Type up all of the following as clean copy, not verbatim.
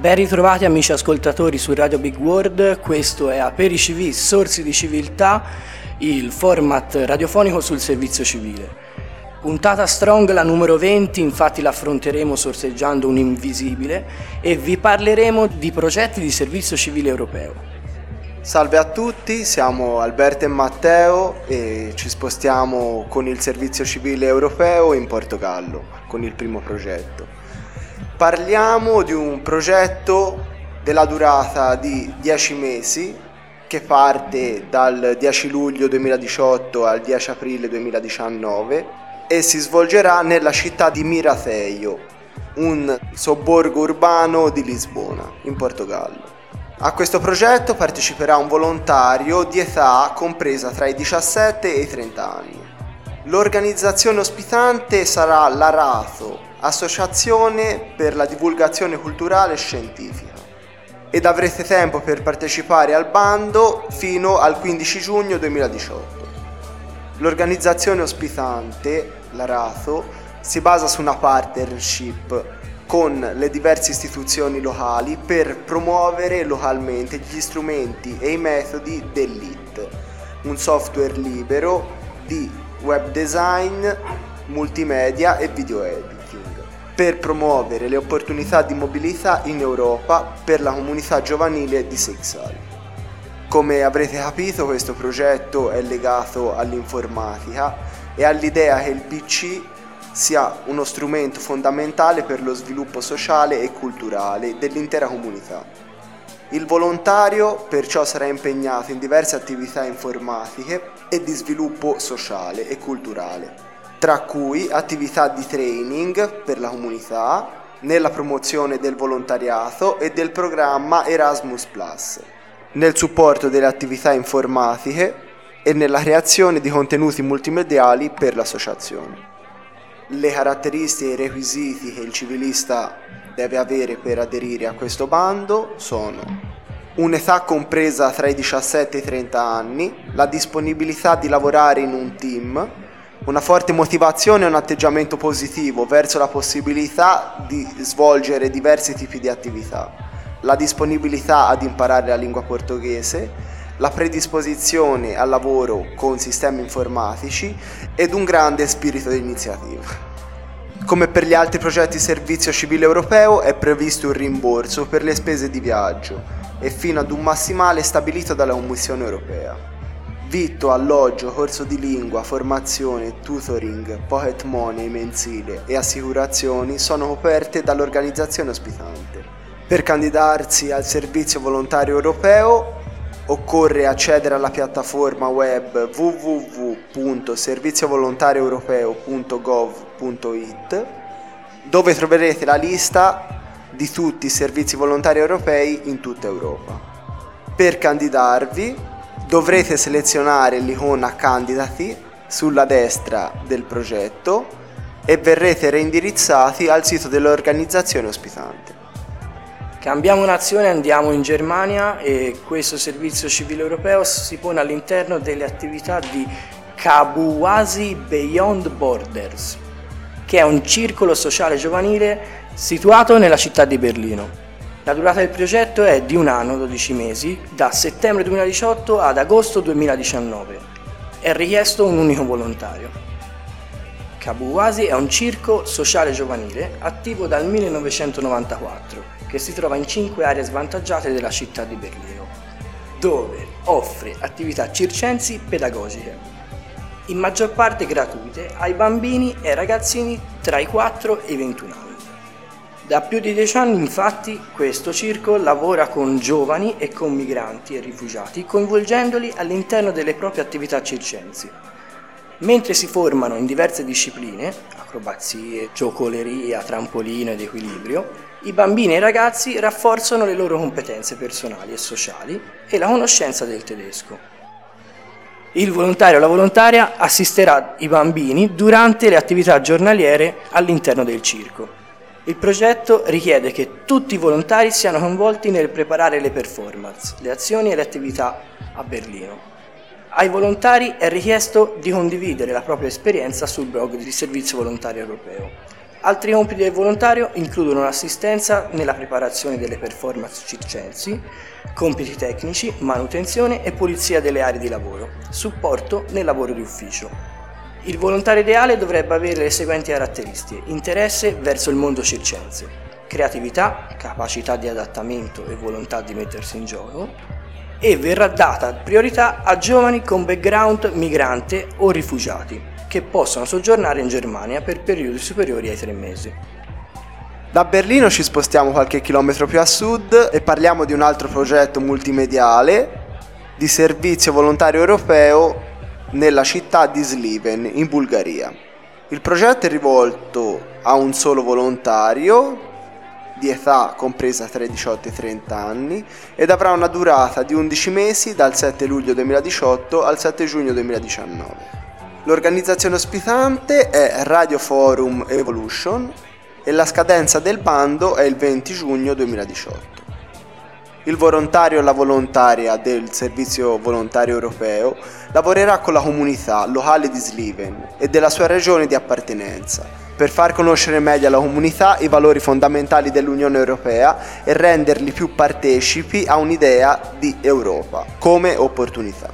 Ben ritrovati amici ascoltatori su Radio Big World, questo è AperiCiV, Sorsi di Civiltà, il format radiofonico sul servizio civile. Puntata strong, la numero 20, infatti l'affronteremo sorseggiando un invisibile e vi parleremo di progetti di servizio civile europeo. Salve a tutti, siamo Alberto e Matteo e ci spostiamo con il servizio civile europeo in Portogallo, con il primo progetto. Parliamo di un progetto della durata di 10 mesi che parte dal 10 luglio 2018 al 10 aprile 2019 e si svolgerà nella città di Mirateio, un sobborgo urbano di Lisbona, in Portogallo. A questo progetto parteciperà un volontario di età compresa tra i 17 e i 30 anni. L'organizzazione ospitante sarà l'Arato, Associazione per la divulgazione culturale e scientifica, ed avrete tempo per partecipare al bando fino al 15 giugno 2018. L'organizzazione ospitante, l'Arato, si basa su una partnership con le diverse istituzioni locali per promuovere localmente gli strumenti e i metodi dell'IT, un software libero di web design, multimedia e video editing, per promuovere le opportunità di mobilità in Europa per la comunità giovanile di Seixal. Come avrete capito, questo progetto è legato all'informatica e all'idea che il PC sia uno strumento fondamentale per lo sviluppo sociale e culturale dell'intera comunità. Il volontario perciò sarà impegnato in diverse attività informatiche e di sviluppo sociale e culturale, tra cui attività di training per la comunità, nella promozione del volontariato e del programma Erasmus+, nel supporto delle attività informatiche e nella creazione di contenuti multimediali per l'associazione. Le caratteristiche e i requisiti che il civilista deve avere per aderire a questo bando sono: un'età compresa tra i 17 e i 30 anni, la disponibilità di lavorare in un team, una forte motivazione e un atteggiamento positivo verso la possibilità di svolgere diversi tipi di attività, la disponibilità ad imparare la lingua portoghese, la predisposizione al lavoro con sistemi informatici ed un grande spirito di iniziativa. Come per gli altri progetti servizio civile europeo è previsto un rimborso per le spese di viaggio e fino ad un massimale stabilito dalla Commissione europea. Vitto, alloggio, corso di lingua, formazione, tutoring, pocket money mensile e assicurazioni sono coperte dall'organizzazione ospitante. Per candidarsi al servizio volontario europeo occorre accedere alla piattaforma web www.serviziovolontarioeuropeo.gov.it, dove troverete la lista di tutti i servizi volontari europei in tutta Europa. Per candidarvi dovrete selezionare l'icona Candidati sulla destra del progetto e verrete reindirizzati al sito dell'organizzazione ospitante. Cambiamo nazione, andiamo in Germania e questo servizio civile europeo si pone all'interno delle attività di Kabuwazi Beyond Borders, che è un circolo sociale giovanile situato nella città di Berlino. La durata del progetto è di un anno, 12 mesi, da settembre 2018 ad agosto 2019. È richiesto un unico volontario. Kabuwazi è un circo sociale giovanile attivo dal 1994, che si trova in 5 aree svantaggiate della città di Berlino, dove offre attività circensi pedagogiche, in maggior parte gratuite ai bambini e ai ragazzini tra i 4 e i 21 anni. Da più di 10 anni, infatti, questo circo lavora con giovani e con migranti e rifugiati, coinvolgendoli all'interno delle proprie attività circensi. Mentre si formano in diverse discipline, acrobazie, giocoleria, trampolino ed equilibrio, i bambini e i ragazzi rafforzano le loro competenze personali e sociali e la conoscenza del tedesco. Il volontario o la volontaria assisterà i bambini durante le attività giornaliere all'interno del circo. Il progetto richiede che tutti i volontari siano coinvolti nel preparare le performance, le azioni e le attività a Berlino. Ai volontari è richiesto di condividere la propria esperienza sul blog di Servizio Volontario Europeo. Altri compiti del volontario includono l'assistenza nella preparazione delle performance circensi, compiti tecnici, manutenzione e pulizia delle aree di lavoro, supporto nel lavoro di ufficio. Il volontario ideale dovrebbe avere le seguenti caratteristiche: interesse verso il mondo circense, creatività, capacità di adattamento e volontà di mettersi in gioco, e verrà data priorità a giovani con background migrante o rifugiati che possono soggiornare in Germania per periodi superiori ai 3 mesi. Da Berlino ci spostiamo qualche chilometro più a sud e parliamo di un altro progetto multimediale di servizio volontario europeo nella città di Sliven, in Bulgaria. Il progetto è rivolto a un solo volontario di età compresa tra i 18 e i 30 anni ed avrà una durata di 11 mesi dal 7 luglio 2018 al 7 giugno 2019. L'organizzazione ospitante è Radio Forum Evolution e la scadenza del bando è il 20 giugno 2018. Il volontario o la volontaria del Servizio Volontario Europeo lavorerà con la comunità locale di Sliven e della sua regione di appartenenza per far conoscere meglio alla comunità i valori fondamentali dell'Unione Europea e renderli più partecipi a un'idea di Europa come opportunità.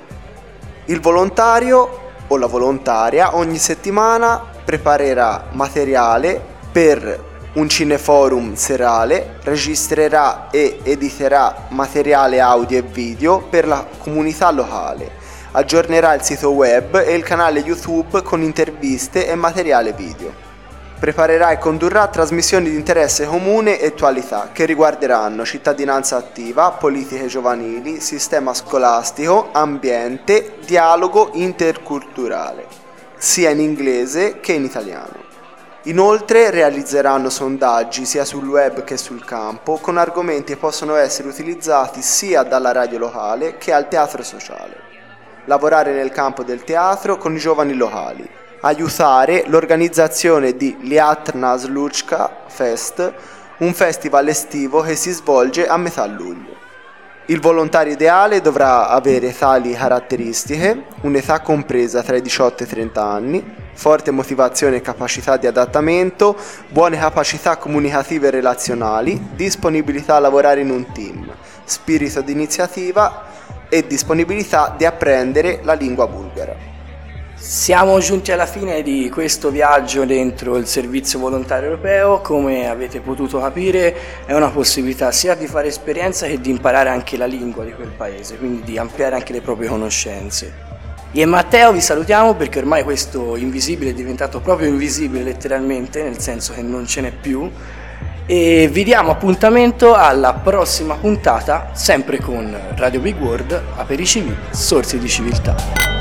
Il volontario o la volontaria ogni settimana preparerà materiale per un cineforum serale, registrerà e editerà materiale audio e video per la comunità locale, aggiornerà il sito web e il canale YouTube con interviste e materiale video. Preparerà e condurrà trasmissioni di interesse comune e attualità che riguarderanno cittadinanza attiva, politiche giovanili, sistema scolastico, ambiente, dialogo interculturale, sia in inglese che in italiano. Inoltre realizzeranno sondaggi sia sul web che sul campo con argomenti che possono essere utilizzati sia dalla radio locale che al teatro sociale. Lavorare nel campo del teatro con i giovani locali. Aiutare l'organizzazione di Liatna Sluchka Fest, un festival estivo che si svolge a metà luglio. Il volontario ideale dovrà avere tali caratteristiche: un'età compresa tra i 18 e i 30 anni, forte motivazione e capacità di adattamento, buone capacità comunicative e relazionali, disponibilità a lavorare in un team, spirito di iniziativa e disponibilità di apprendere la lingua bulgara. Siamo giunti alla fine di questo viaggio dentro il Servizio Volontario Europeo. Come avete potuto capire, è una possibilità sia di fare esperienza che di imparare anche la lingua di quel paese, quindi di ampliare anche le proprie conoscenze. Io e Matteo vi salutiamo perché ormai questo invisibile è diventato proprio invisibile letteralmente, nel senso che non ce n'è più, e vi diamo appuntamento alla prossima puntata, sempre con Radio Big World, Apericivi, Sorsi di Civiltà.